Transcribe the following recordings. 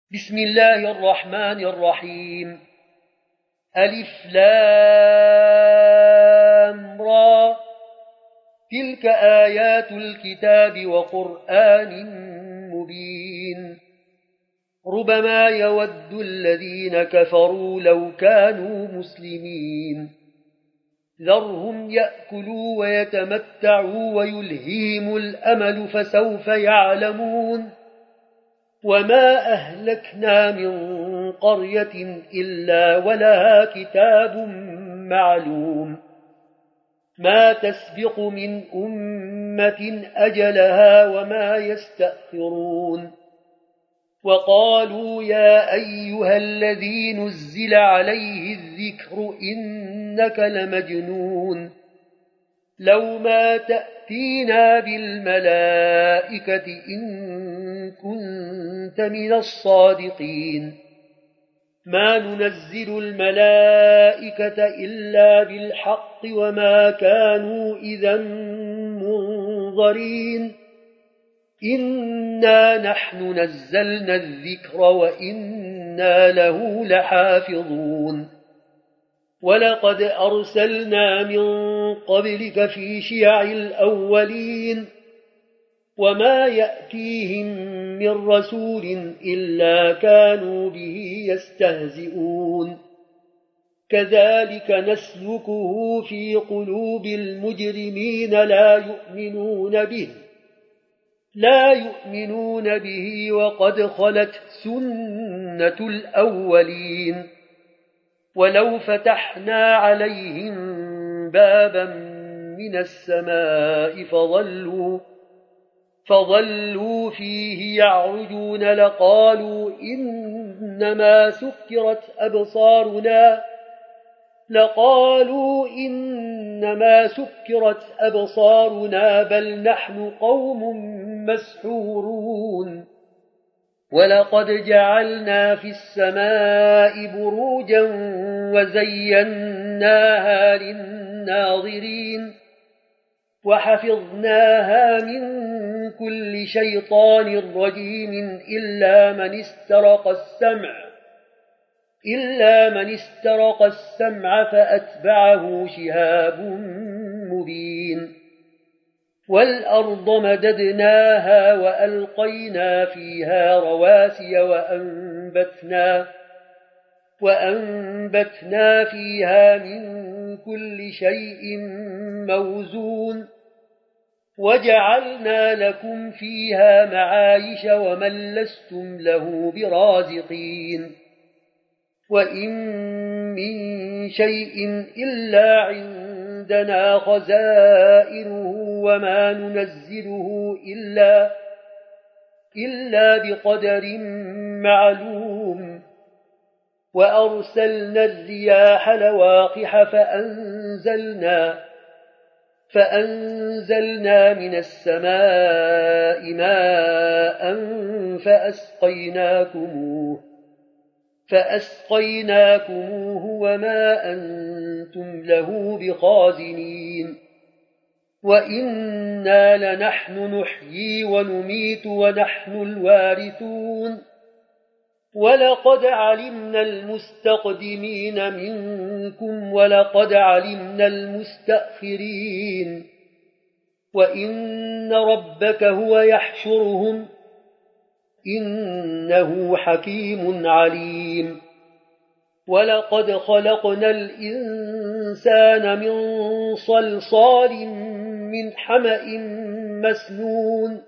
بسم الله الرحمن الرحيم. ألف لام را. تلك آيات الكتاب وقرآن مبين. ربما يود الذين كفروا لو كانوا مسلمين. ذرهم يأكلوا ويتمتعوا ويلهيهم الأمل فسوف يعلمون. وما أهلكنا من قرية إلا ولها كتاب معلوم. ما تسبق من أمة أجلها وما يستأخرون. وقالوا يا أيها الذي نزل عليه الذكر إنك لمجنون. لو ما تأتينا بالملائكة إن كنت من الصادقين. ما ننزل الملائكة إلا بالحق وما كانوا إذا منظرين. إنا نحن نزلنا الذكر وإنا له لحافظون. ولقد أرسلنا من قبلك في شيع الأولين. وما يأتيهم من رسول إلا كانوا به يستهزئون. كذلك نسلكه في قلوب المجرمين لا يؤمنون به وقد خلت سنة الأولين. ولو فتحنا عليهم بابا من السماء فظلوا فيه يعرجون لقالوا إنما سكرت أبصارنا بل نحن قوم مسحورون. ولقد جعلنا في السماء بروجا وزيناها للناظرين. وحفظناها من كل شيطان رجيم إلا من استرق السمع فأتبعه شهاب مبين. والأرض مددناها وألقينا فيها رواسي وأنبتنا فيها من كل شيء موزون. وجعلنا لكم فيها معايش ومن لستم له برازقين. وإن من شيء إلا عندنا خزائنه وما ننزله إلا بقدر معلوم. وأرسلنا الرياح لواقح فأنزلنا من السماء ماء فأسقيناكموه وما أنتم له بخازنين. وإنا لنحن نحيي ونميت ونحن الوارثون. ولقد علمنا المستقدمين منكم ولقد علمنا المستأخرين. وإن ربك هو يحشرهم إنه حكيم عليم. ولقد خلقنا الإنسان من صلصال من حمأ مسنون.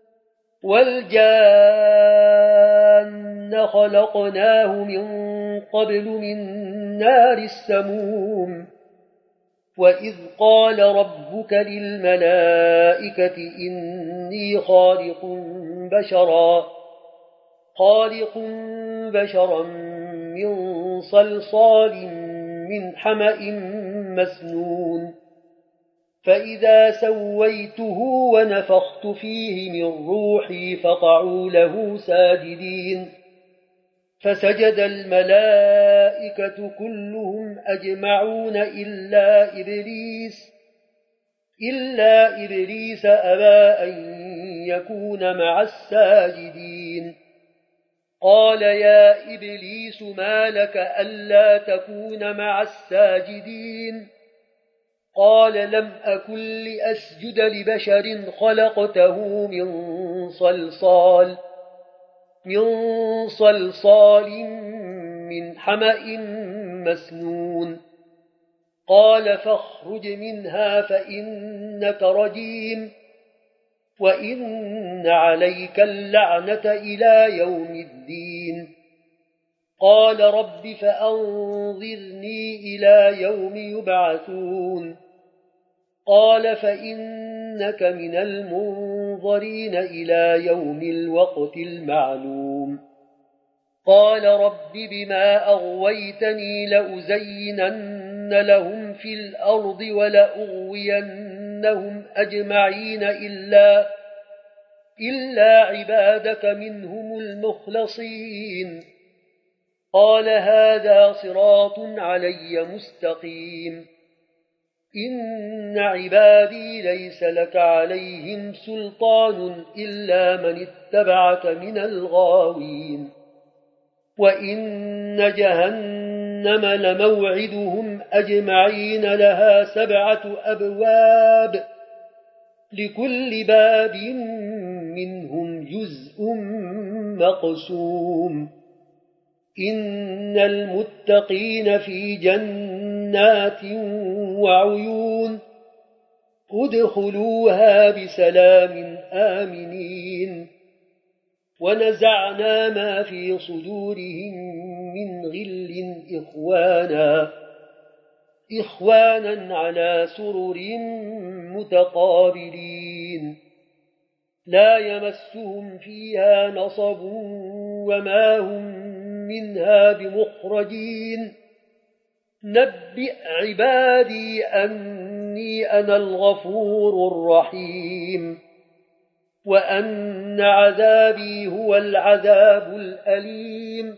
والجان خلقناه من قبل من نار السموم. وإذ قال ربك للملائكة إني خالق بشرا من صلصال من حمأ مسنون. فإذا سويته ونفخت فيه من روحي فقعوا له ساجدين. فسجد الملائكة كلهم أجمعون إلا إبليس أبى أن يكون مع الساجدين. قال يا إبليس ما لك ألا تكون مع الساجدين قال لم أكن لأسجد لبشر خلقته من صلصال من حمأ مسنون قال فاخرج منها فإنك رجيم وإن عليك اللعنة إلى يوم الدين قال رب فأنظرني إلى يوم يبعثون قال فإنك من المنظرين إلى يوم الوقت المعلوم قال رب بما أغويتني لأزينن لهم في الأرض ولأغوينهم أجمعين إلا عبادك منهم المخلصين قال هذا صراط علي مستقيم إن عبادي ليس لك عليهم سلطان إلا من اتبعك من الغاوين وإن جهنم لموعدهم أجمعين لها 7 أبواب لكل باب منهم جزء مقسوم إن المتقين في جنات وعيون ادخلوها بسلام آمنين ونزعنا ما في صدورهم من غل إخوانا على سرر متقابلين لا يمسهم فيها نصب وما هم منها بمخرجين نبئ عبادي أني أنا الغفور الرحيم وأن عذابي هو العذاب الأليم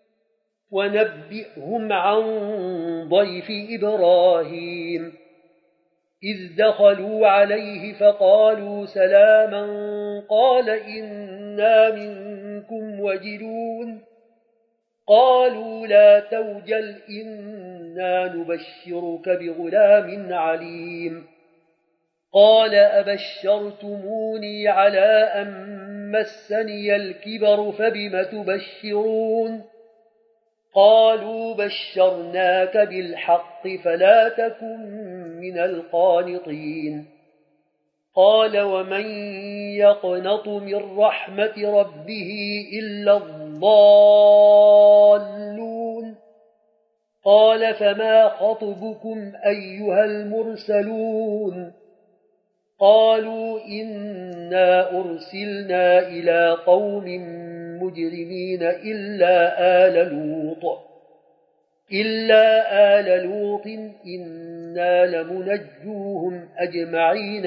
ونبئهم عن ضيف إبراهيم إذ دخلوا عليه فقالوا سلاما قال إنا منكم وجلون قالوا لا توجل إنا نبشرك بغلام عليم قال أبشرتموني على أن مسني الكبر فبم تبشرون قالوا بشرناك بالحق فلا تكن من القانطين قال ومن يقنط من رحمة ربه إلا الضالون قال فما خطبكم أيها المرسلون قالوا إنا أرسلنا إلى قوم مجرمين إلا آل لوط إنا لمنجوهم أجمعين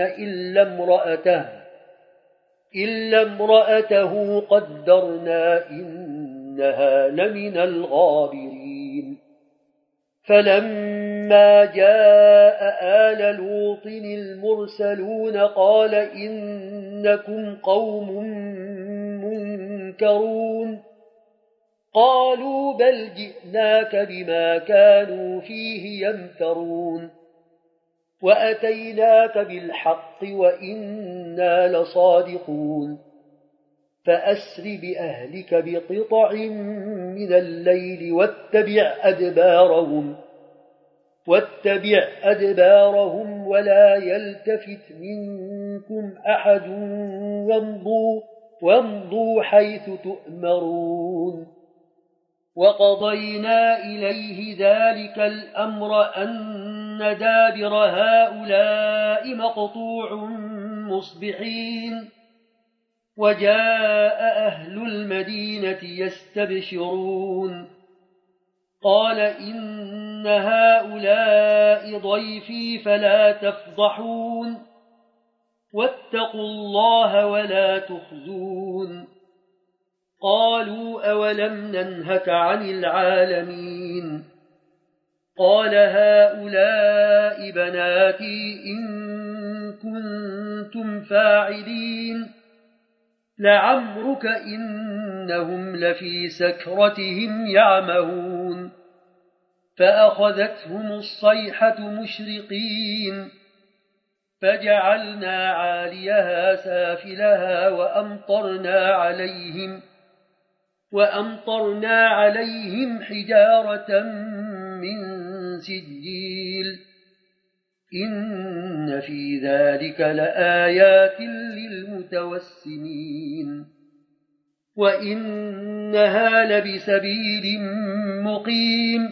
إلا امرأته قدرنا إنها لمن الغابرين فلما جاء آل لوط المرسلون قال إنكم قوم منكرون قالوا بل جئناك بما كانوا فيه يمترون وأتيناك بالحق وإنا لصادقون فأسر بأهلك بقطع من الليل واتبع أدبارهم ولا يلتفت منكم أحد وامضوا حيث تؤمرون وقضينا إليه ذلك الأمر أن دابر هؤلاء مقطوع مصبحين وجاء أهل المدينة يستبشرون قال إن هؤلاء ضيفي فلا تفضحون واتقوا الله ولا تخزون قالوا أولم ننهك عن العالمين قال هؤلاء بناتي إن كنتم فاعلين لعمرك إنهم لفي سكرتهم يعمهون فأخذتهم الصيحة مشرقين فجعلنا عاليها سافلها وأمطرنا عليهم حجارة من سجيل إن في ذلك لآيات للمتوسمين وإنها لبسبيل مقيم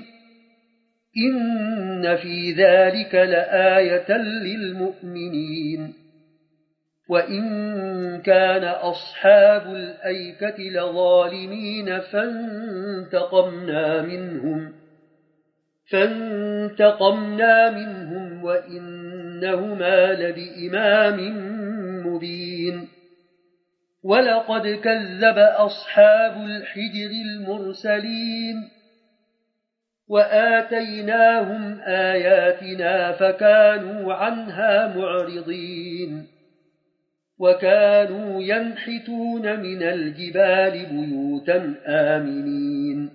إن في ذلك لآية للمؤمنين وإن كان أصحاب الأيكة لظالمين فانتقمنا منهم وإنهما لبإمام مبين ولقد كذب أصحاب الحجر المرسلين وآتيناهم آياتنا فكانوا عنها معرضين وكانوا ينحتون من الجبال بيوتا آمنين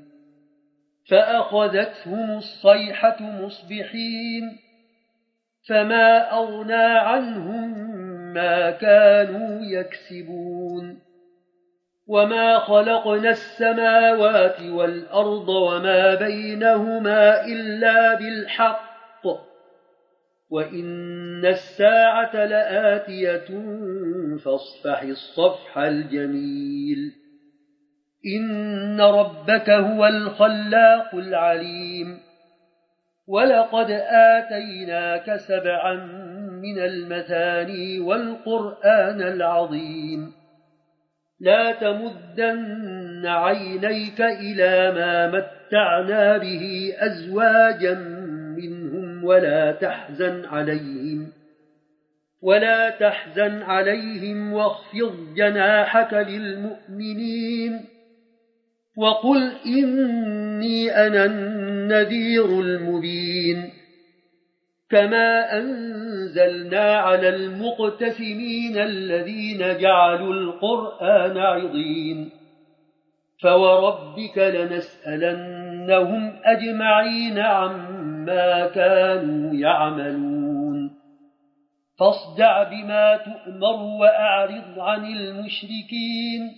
فأخذتهم الصيحة مصبحين فما أغنى عنهم ما كانوا يكسبون وما خلقنا السماوات والأرض وما بينهما إلا بالحق وإن الساعة لآتية فاصفح الصفح الجميل إن ربك هو الخلاق العليم ولقد آتيناك 7 من المثاني والقرآن العظيم لا تمدن عينيك إلى ما متعنا به أزواجا منهم ولا تحزن عليهم واخفض جناحك للمؤمنين وقل إني أنا النذير المبين كما أنزلنا على المقتسمين الذين جعلوا القرآن عضين فوربك لنسألنهم أجمعين عما كانوا يعملون فاصدع بما تؤمر وأعرض عن المشركين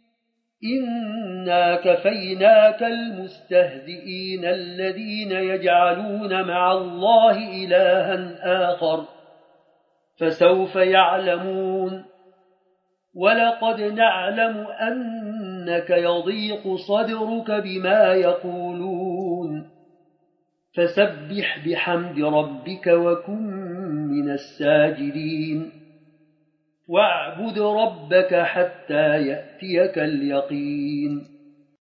إنا كفيناك المستهزئين الذين يجعلون مع الله إلها آخر فسوف يعلمون ولقد نعلم أنك يضيق صدرك بما يقولون فسبح بحمد ربك وكن من الساجدين واعبد ربك حتى يأتيك اليقين